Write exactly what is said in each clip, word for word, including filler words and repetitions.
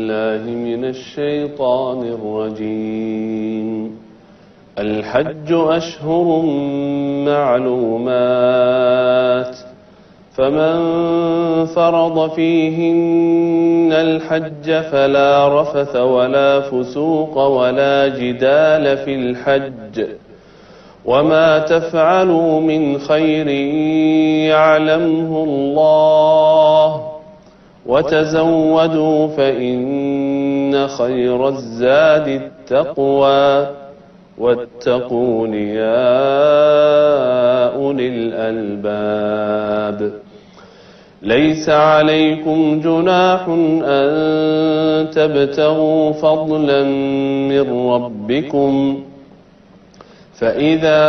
بالله من الشيطان الرجيم. الحج أشهر معلومات، فمن فرض فيهن الحج فلا رفث ولا فسوق ولا جدال في الحج، وما تفعلوا من خير يعلمه الله، وتزودوا فإن خير الزاد التقوى، واتقون يا أولي الألباب. ليس عليكم جناح أن تبتغوا فضلا من ربكم، فإذا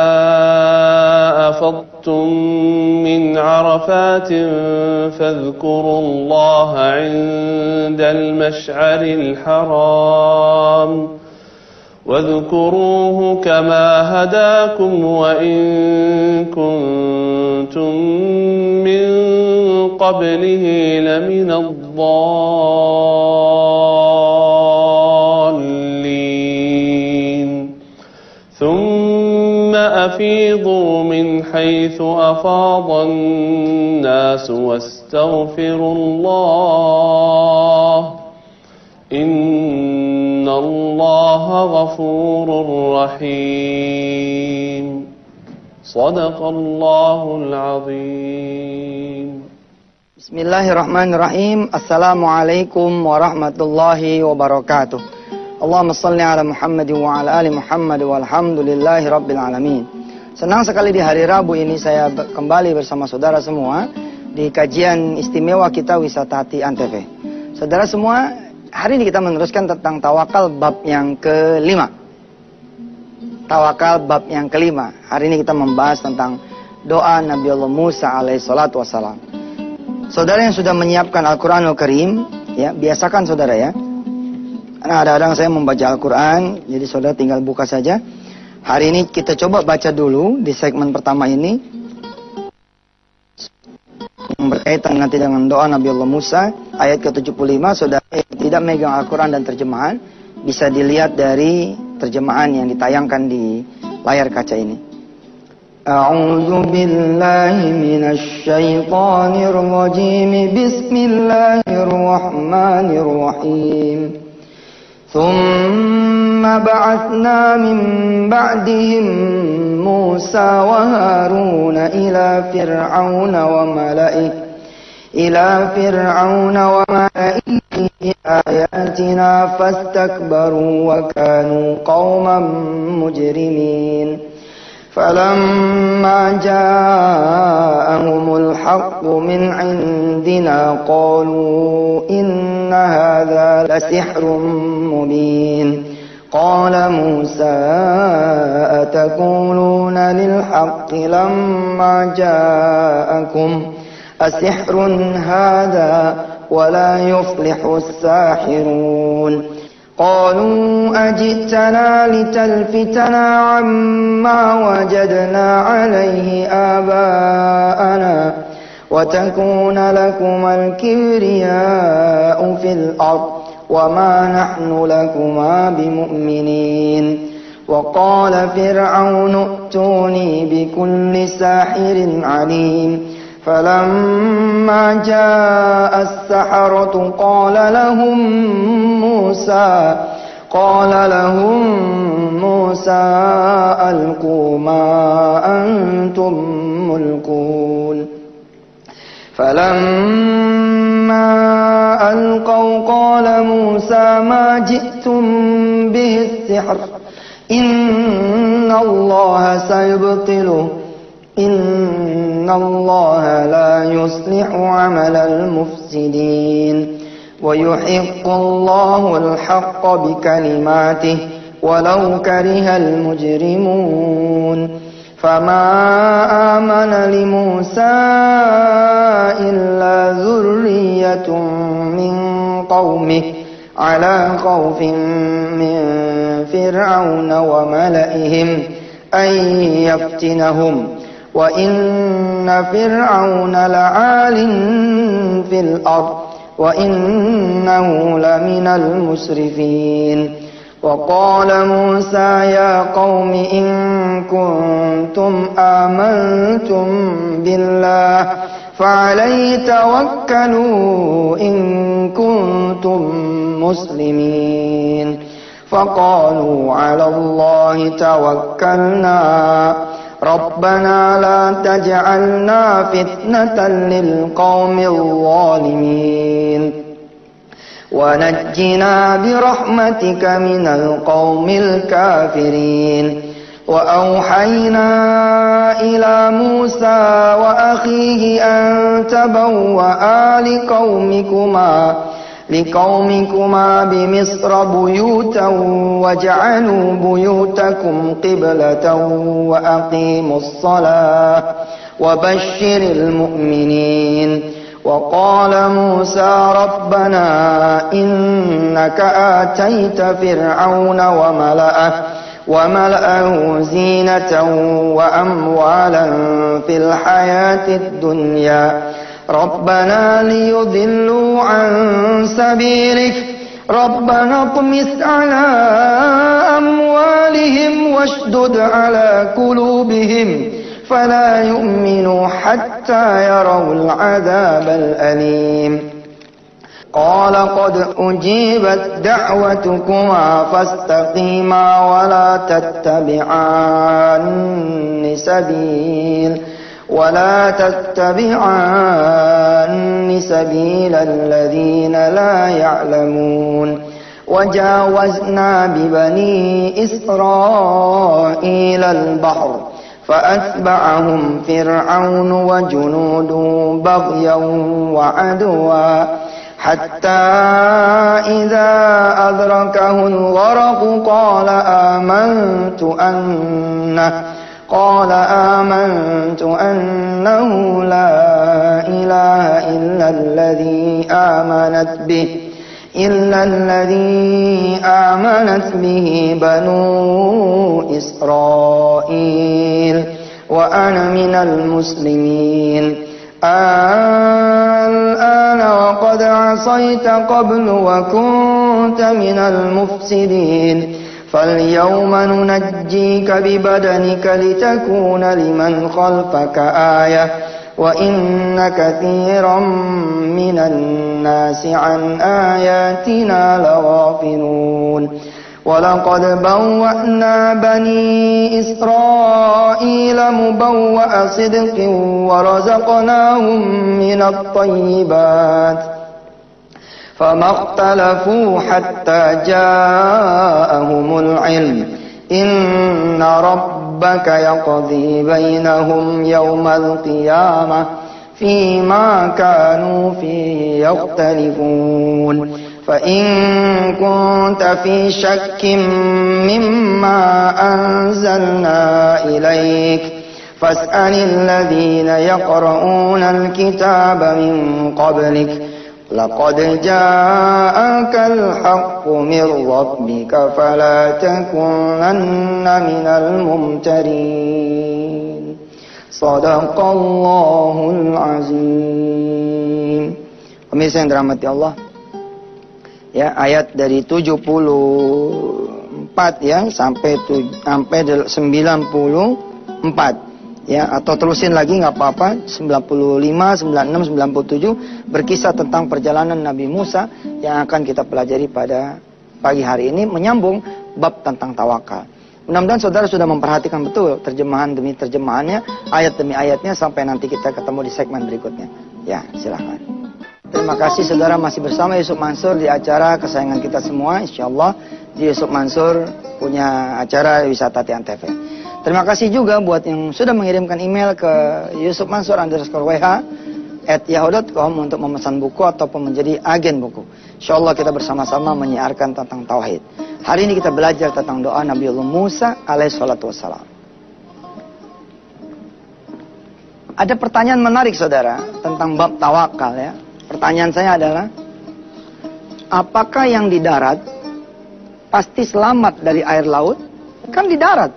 أفضتم من عرفات فاذكروا الله عند المشعر الحرام، واذكروه كما هداكم وإن كنتم من قبله لمن الضالين. ثم أفيضوا من حيث أفاض الناس واستغفروا الله، إن الله غفور رحيم. صدق الله العظيم. Bismillahirrahmanirrahim. Assalamualaikum warahmatullahi wabarakatuh. Allahumma salli ala Muhammad wa ala ali Muhammad walhamdulillahi rabbil alamin. Senang sekali di hari Rabu ini saya kembali bersama saudara semua di kajian istimewa kita Wisata Hati Antv. Saudara semua, hari ini kita meneruskan tentang tawakal bab yang kelima. Tawakal bab yang kelima. Hari ini kita membahas tentang doa Nabi Allah Musa alaihi salatu wassalam. Saudara yang sudah menyiapkan Al-Quranul Karim, ya, biasakan saudara ya. Karena kadang-kadang saya membaca Al-Quran, jadi saudara tinggal buka saja. Hari ini kita coba baca dulu di segmen pertama ini, yang berkaitan nanti dengan doa Nabi Allah Musa, ayat ke tujuh puluh lima. Saudara yang tidak megang Al-Quran dan terjemahan, bisa dilihat dari terjemahan yang ditayangkan di layar kaca ini. A'udzu billahi minasy syaithanir rajim. Bismillahirrahmanirrahim. Thumma ba'athna min ba'dihim Musa wa Harun ila fir'auna wa mala'ihi ila fir'auna wa mala'ihi ayatina fastakbaru wa kanu qauman mujrimin. فلما جاءهم الحق من عندنا قالوا إن هذا لسحر مبين. قال موسى أتقولون للحق لما جاءكم أسحر هذا ولا يفلح الساحرون. قالوا أجئتنا لتلفتنا عما وجدنا عليه آباءنا وتكون لكما الكبرياء في الأرض وما نحن لكما بمؤمنين. وقال فرعون ائتوني بكل ساحر عليم. فلما جاء السحرة قال لهم موسى قال لهم موسى ألقوا ما أنتم ملقون. فلما ألقوا قال موسى ما جئتم به السحر إن الله سيبطله إن الله لا يصلح عمل المفسدين ويحق الله الحق بكلماته ولو كره المجرمون. فما آمن لموسى إلا ذرية من قومه على خوف من فرعون وملئهم أن يفتنهم وإن فرعون لعال في الأرض وإنه لمن المسرفين وقال موسى يا قوم إن كنتم آمنتم بالله فعليه توكلوا إن كنتم مسلمين فقالوا على الله توكلنا ربنا لا تجعلنا فتنة للقوم الظالمين ونجنا برحمتك من القوم الكافرين وأوحينا إلى موسى وأخيه أن تبوأ لقومكما لقومكما بمصر بيوتا واجعلوا بيوتكم قبلة وأقيموا الصلاة وبشر المؤمنين وقال موسى ربنا إنك آتيت فرعون وملأه وملأه زينة وأموالا في الحياة الدنيا ربنا ليضلوا عن سبيلك ربنا اطمس على أموالهم واشدد على قلوبهم فلا يؤمنوا حتى يروا العذاب الأليم قال قد أجيبت دعوتكما فاستقيما ولا تتبعان سبيل ولا تتبعان سبيل الذين لا يعلمون وجاوزنا ببني إسرائيل البحر فأتبعهم فرعون وجنوده بغيا وعدوا حتى إذا أدركه الغرق قال آمنت أنه قال آمنت أنه لا إله إلا الذي آمنت به إلا الذي آمنت به بنو إسرائيل وأنا من المسلمين الآن وقد عصيت قبل وكنت من المفسدين فاليوم ننجيك ببدنك لتكون لمن خلفك آية وإن كثيرا من الناس عن آياتنا لغافلون ولقد بوأنا بني إسرائيل مبوأ صدق ورزقناهم من الطيبات فما اختلفوا حتى جاءهم العلم إن ربك يقضي بينهم يوم القيامة فيما كانوا فيه يختلفون فإن كنت في شك مما أنزلنا إليك فاسأل الذين يقرؤون الكتاب من قبلك لقد جاءك الحق من ربك فلا تكونن من الممترين صدق Allahul Azim. Pemirsa yang dirahmati Allah, ya, ayat dari tujuh puluh empat ya sampai tu, sampai sembilan puluh empat ya, atau terusin lagi nggak apa-apa, sembilan puluh lima, sembilan puluh enam, sembilan puluh tujuh berkisah tentang perjalanan Nabi Musa yang akan kita pelajari pada pagi hari ini, menyambung bab tentang tawakal. Mudah-mudahan saudara sudah memperhatikan betul terjemahan demi terjemahannya, ayat demi ayatnya, sampai nanti kita ketemu di segmen berikutnya. Ya, silahkan. Terima kasih saudara masih bersama Yusuf Mansur di acara kesayangan kita semua, insyaallah. Yusuf Mansur punya acara Wisata Tian T V. Terima kasih juga buat yang sudah mengirimkan email ke Yusuf Mansur underscore W H at yahoo dot com untuk memesan buku ataupun menjadi agen buku. Insyaallah kita bersama-sama menyiarkan tentang tauhid. Hari ini kita belajar tentang doa Nabiullah Musa alaihi salatu wassalam. Ada pertanyaan menarik saudara tentang bab tawakal ya. Pertanyaan saya adalah, apakah yang di darat pasti selamat dari air laut? Kan di darat,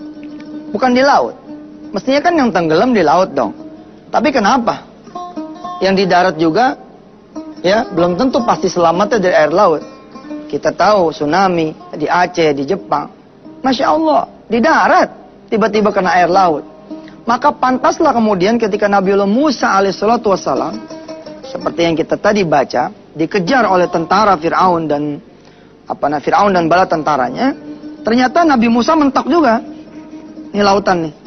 bukan di laut. Mestinya kan yang tenggelam di laut dong. Tapi kenapa? yang di darat juga, ya, belum tentu pasti selamatnya dari air laut. Kita tahu tsunami di Aceh, di Jepang. Masya Allah, di darat tiba-tiba kena air laut. Maka pantaslah kemudian ketika Nabiullah Musa alaihissalatu wassalam, seperti yang kita tadi baca, dikejar oleh tentara Fir'aun dan apa nah Fir'aun dan bala tentaranya. Ternyata Nabi Musa mentok juga. Ini lautan nih.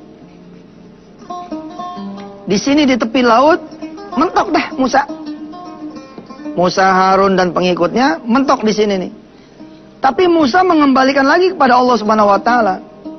Di sini di tepi laut mentok dah Musa. Musa, Harun dan pengikutnya mentok di sini nih. Tapi Musa mengembalikan lagi kepada Allah Subhanahu wa taala.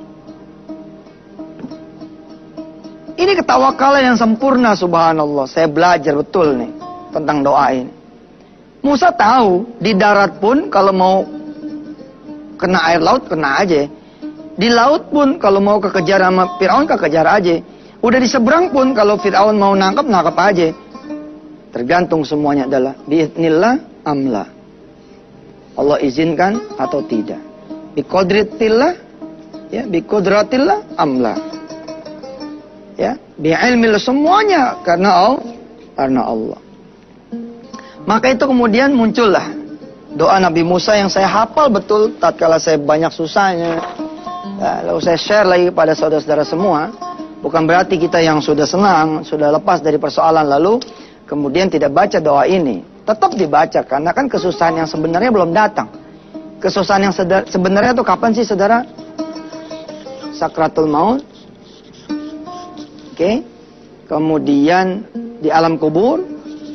Ini ketawakalan yang sempurna, subhanallah. Saya belajar betul nih tentang doa ini. Musa tahu di darat pun kalau mau kena air laut kena aja. Di laut pun kalau mau kekejar sama Fir'aun kekejar aja. Udah di seberang pun kalau Fir'aun mau nangkep nangkep aja. Tergantung semuanya adalah biidznillah amla. Allah izinkan atau tidak. Biqodritillah, ya, biqodratillah amla. Ya, bi'ilmillah, semuanya karena Allah, karena Allah. Maka itu kemudian muncullah doa Nabi Musa yang saya hafal betul tatkala saya banyak susahnya. Ya, lalu saya share lagi pada saudara-saudara semua. Bukan berarti kita yang sudah senang, sudah lepas dari persoalan lalu kemudian tidak baca doa ini. Tetap dibaca karena kan kesusahan yang sebenarnya belum datang. Kesusahan yang sebenarnya itu kapan sih saudara? Sakratul maut. Oke. Okay. Kemudian di alam kubur.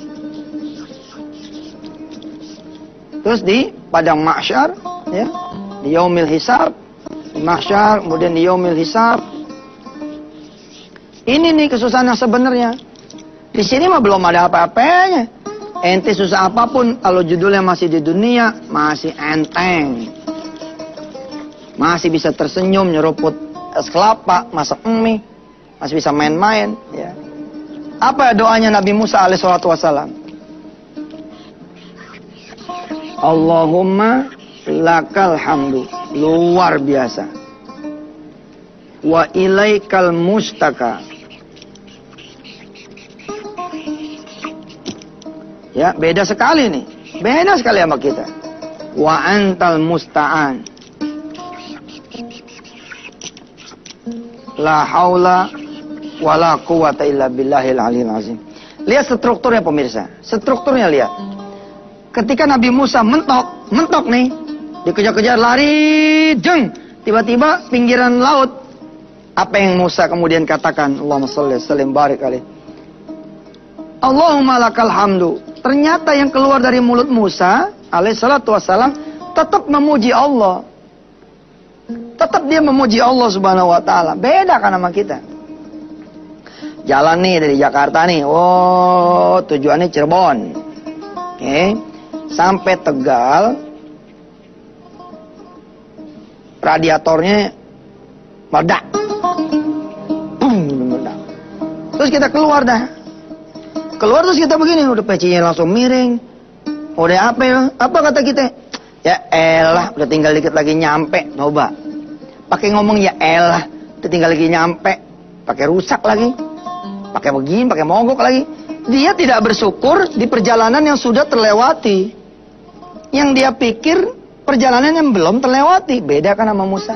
Terus di padang mahsyar, ya. Di yaumil hisab, di mahsyar, kemudian di yaumil hisab. Ini nih kesusahan yang sebenarnya. Di sini mah belum ada apa-apanya. Ente susah apapun, kalau judulnya masih di dunia, masih enteng. Masih bisa tersenyum, nyeruput es kelapa, masak mie, masih bisa main-main. Ya. Apa doanya Nabi Musa alaihissalatu wassalam? Allahumma lakal hamdu. Luar biasa. Wa ilaikal mustaka. Ya, beda sekali nih. Beda sekali sama kita. Wa antal musta'an. La haula wa la quwata illa billahil aliyil azim. Lihat strukturnya pemirsa. Strukturnya lihat. Ketika Nabi Musa mentok, mentok nih. Dikejar-kejar lari, jeng. Tiba-tiba pinggiran laut. Apa yang Musa kemudian katakan? Allahumma sholli wa sallim barik alaih. Allahumma lakal hamdu. Ternyata yang keluar dari mulut Musa alaihissalatu wassalam tetap memuji Allah. Tetap dia memuji Allah subhanahu wa ta'ala. Beda kan sama kita. Jalan nih dari Jakarta nih. Oh, tujuannya Cirebon. Oke. Okay. Sampai Tegal. Radiatornya meledak. Boom, meledak. Terus kita keluar dah. Keluar terus kita begini, udah pecinya langsung miring. Udah apa ya? Apa kata kita? Ya elah, udah tinggal dikit lagi nyampe. Coba. Pakai ngomong ya elah, udah tinggal lagi nyampe. Pakai rusak lagi. Pakai begini, pakai mogok lagi. Dia tidak bersyukur di perjalanan yang sudah terlewati. Yang dia pikir perjalanan yang belum terlewati. Beda kan sama Musa.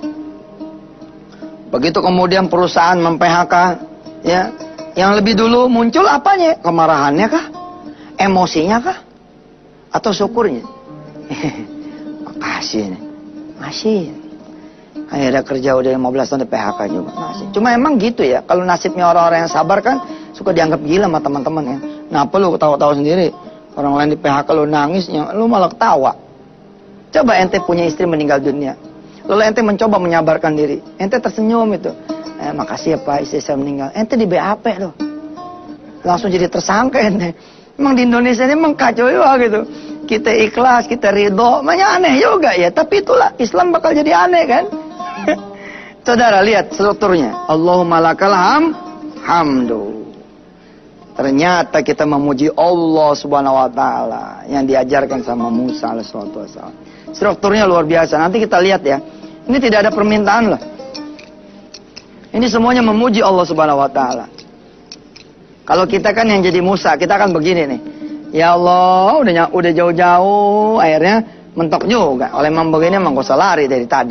Begitu kemudian perusahaan mem-P H K, ya. Yang lebih dulu muncul apanya? Kemarahannya kah? Emosinya kah? Atau syukurnya? Makasih nih. Masih. Akhirnya kerja udah lima belas tahun di P H K juga. Masih. Cuma emang gitu ya. Kalau nasibnya orang-orang yang sabar kan suka dianggap gila sama teman-teman ya. Kenapa lu ketawa-tawa sendiri? Orang lain di P H K lu nangis, lu malah ketawa. Coba ente punya istri meninggal dunia. Lalu ente mencoba menyabarkan diri. Ente tersenyum itu. Eh, makasih ya Pak, istri saya meninggal. Ente di B A P loh. Langsung jadi tersangka ente. Emang di Indonesia ini emang kacau juga gitu. Kita ikhlas, kita ridho. Makanya aneh juga ya. Tapi itulah, Islam bakal jadi aneh kan. Saudara lihat strukturnya. Allahumma lakal ham, hamdu. Ternyata kita memuji Allah subhanahu wa ta'ala. Yang diajarkan sama Musa alaihissalatu wassalam. Strukturnya luar biasa. Nanti kita lihat ya. Ini tidak ada permintaan lah. Ini semuanya memuji Allah subhanahu wa ta'ala. Kalau kita kan yang jadi Musa, kita kan begini nih. Ya Allah, udah udah jauh-jauh, akhirnya mentok juga. Oleh memang begini emang gak usah lari dari tadi.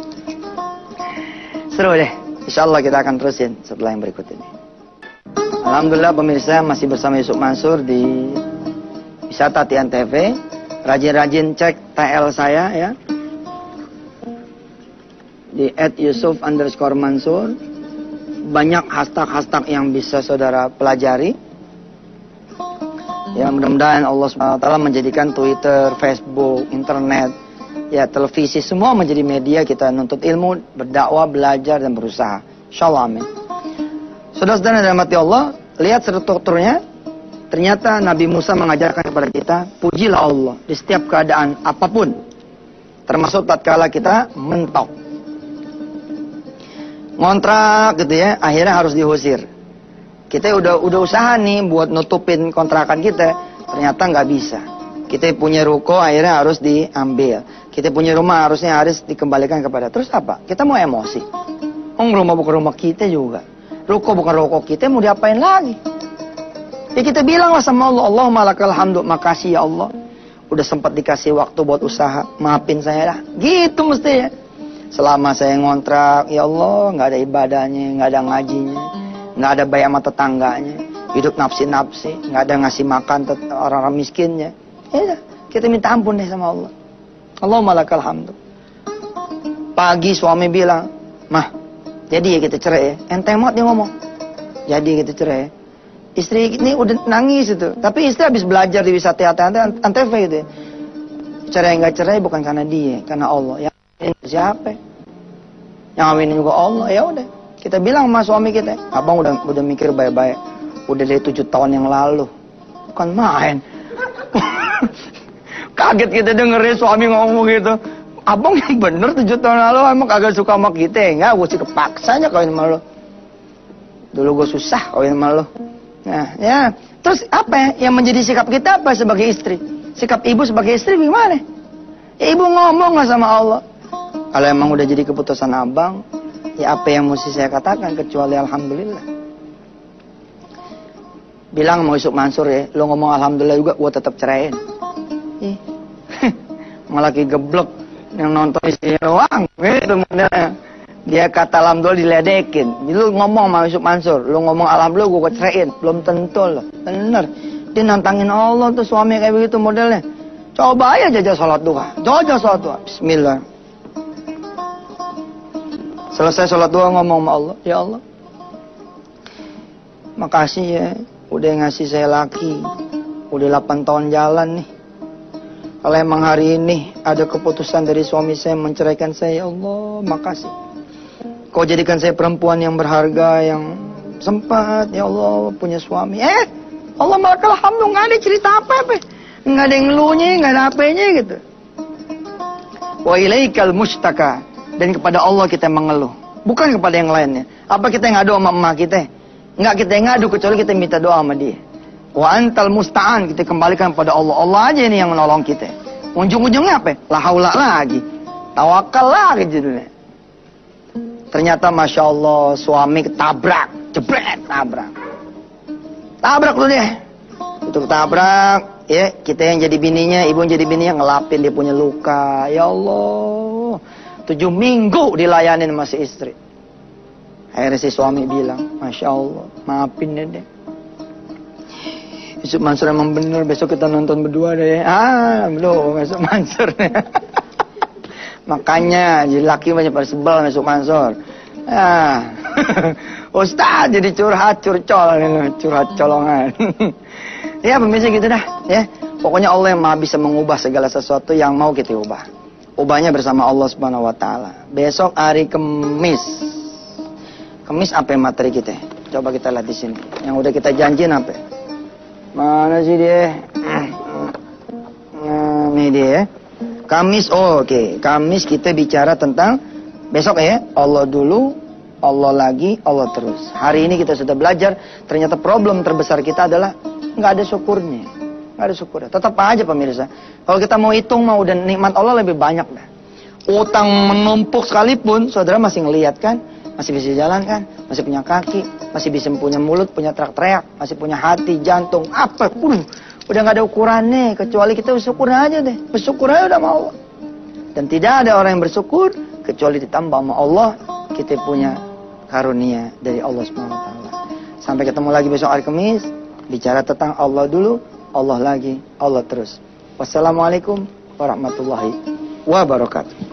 Seru deh. Insya Allah kita akan terusin setelah yang berikut ini. Alhamdulillah pemirsa masih bersama Yusuf Mansur di Wisata Tian T V. Rajin-rajin cek T L saya ya. Di at yusuf underscore mansur. Banyak hashtag-hashtag yang bisa saudara pelajari. Ya mudah-mudahan Allah subhanahu wa taala menjadikan Twitter, Facebook, internet, ya televisi semua menjadi media kita nuntut ilmu, berdakwah, belajar dan berusaha. Insyaallah amin. Saudara-saudara yang dirahmati Allah, lihat strukturnya. Ternyata Nabi Musa mengajarkan kepada kita, pujilah Allah di setiap keadaan apapun. Termasuk tatkala kita mentok. Ngontrak gitu ya, akhirnya harus diusir. Kita udah udah usaha nih buat nutupin kontrakan kita, ternyata nggak bisa. Kita punya ruko akhirnya harus diambil. Kita punya rumah harusnya harus dikembalikan kepada. Terus apa? Kita mau emosi. Oh, rumah bukan rumah kita juga. Ruko bukan ruko kita, mau diapain lagi? Ya kita bilanglah sama Allah, Allahumma lakal hamdu, makasih ya Allah. Udah sempat dikasih waktu buat usaha, maafin saya lah. Gitu mesti ya. Selama saya ngontrak, ya Allah, nggak ada ibadahnya, nggak ada ngajinya, nggak ada bayar sama tetangganya, hidup nafsi-nafsi, nggak ada ngasih makan orang-orang miskinnya. Ya udah, kita minta ampun deh sama Allah. Allahumma lakal hamdu. Pagi suami bilang, mah, jadi ya kita cerai ya. Ente mot dia ngomong, jadi kita cerai ya. Istri ini udah nangis itu, tapi istri habis belajar di wisata Antv gitu ya. Cerai nggak cerai bukan karena dia, karena Allah. Ya siapa? Yang ngawinin juga Allah. Ya udah, kita bilang sama suami kita, abang udah udah mikir baik-baik, udah dari tujuh tahun yang lalu, bukan main. Kaget kita dengerin suami ngomong gitu. Abang yang bener tujuh tahun lalu emang kagak suka sama kita, enggak? Gue sih kepaksanya kawin sama lo. Dulu gue susah kawin sama lo. Nah, ya, terus apa ya? Yang menjadi sikap kita apa sebagai istri? Sikap ibu sebagai istri gimana? Ya, ibu ngomong lah sama Allah. Kalau emang udah jadi keputusan abang, ya apa yang mesti saya katakan kecuali alhamdulillah. Bilang mau Yusuf Mansur ya, lo ngomong alhamdulillah juga, gue tetap ceraiin. Ih, malah lagi geblek yang nonton isinya doang, gitu modelnya. Dia kata alhamdulillah diledekin. Lu ngomong sama Yusuf Mansur, lu ngomong alhamdulillah gue ceraiin, belum tentu loh, bener. Dia nantangin Allah tuh suami kayak begitu modelnya. Coba aja jajah sholat duha, jajah sholat duha, Bismillah. Selesai sholat duha ngomong sama Allah, ya Allah, makasih ya, udah ngasih saya laki, udah delapan tahun jalan nih. Kalau emang hari ini ada keputusan dari suami saya menceraikan saya, ya Allah, makasih. Kau jadikan saya perempuan yang berharga, yang sempat, ya Allah, punya suami. Eh, Allah malakal hamdu, nggak ada cerita apa-apa, nggak ada yang ngeluhnya, nggak ada apanya gitu. Wa ilaikal mustaka, dan kepada Allah kita mengeluh, bukan kepada yang lainnya. Apa kita ngadu sama emak kita? Nggak, kita ngadu kecuali kita minta doa sama dia. Wa antal musta'an, kita kembalikan pada Allah. Allah aja ini yang menolong kita. Ujung-ujungnya apa? La haula lagi, tawakal lagi judulnya. Ternyata Masya Allah suami ketabrak, jebret, tabrak. Tabrak lu deh. Itu ketabrak, ya kita yang jadi bininya, ibu yang jadi bininya ngelapin dia punya luka. Ya Allah, tujuh minggu dilayanin sama si istri. Akhirnya si suami bilang, Masya Allah, maafin deh. Yusuf Mansur emang bener, besok kita nonton berdua deh. Ah, belum, Yusuf Mansur. Makanya jadi laki banyak pada sebel Yusuf Mansur. Ah, Ustaz jadi curhat, curcol, curhat colongan. Ya pemirsa gitu dah, ya. Pokoknya Allah yang maha bisa mengubah segala sesuatu yang mau kita ubah. Ubahnya bersama Allah Subhanahu Wa Taala. Besok hari Kamis. Kamis apa materi kita? Coba kita lihat di sini. Yang udah kita janjiin apa? Mana sih dia? Nah, ini dia. Kamis, oh, oke. Okay. Kamis kita bicara tentang besok ya. Allah dulu, Allah lagi, Allah terus. Hari ini kita sudah belajar. Ternyata problem terbesar kita adalah nggak ada syukurnya, nggak ada syukurnya. Tetap aja pemirsa. Kalau kita mau hitung mau dan nikmat Allah lebih banyak dah. Utang menumpuk sekalipun, saudara masih ngelihat kan? masih bisa jalan kan, masih punya kaki, masih bisa punya mulut, punya teriak-teriak, masih punya hati, jantung, apa pun. Udah gak ada ukurannya, kecuali kita bersyukur aja deh. Bersyukur aja udah mau. Dan tidak ada orang yang bersyukur, kecuali ditambah sama Allah, kita punya karunia dari Allah subhanahu wa taala. Sampai ketemu lagi besok hari Kamis, bicara tentang Allah dulu, Allah lagi, Allah terus. Wassalamualaikum warahmatullahi wabarakatuh.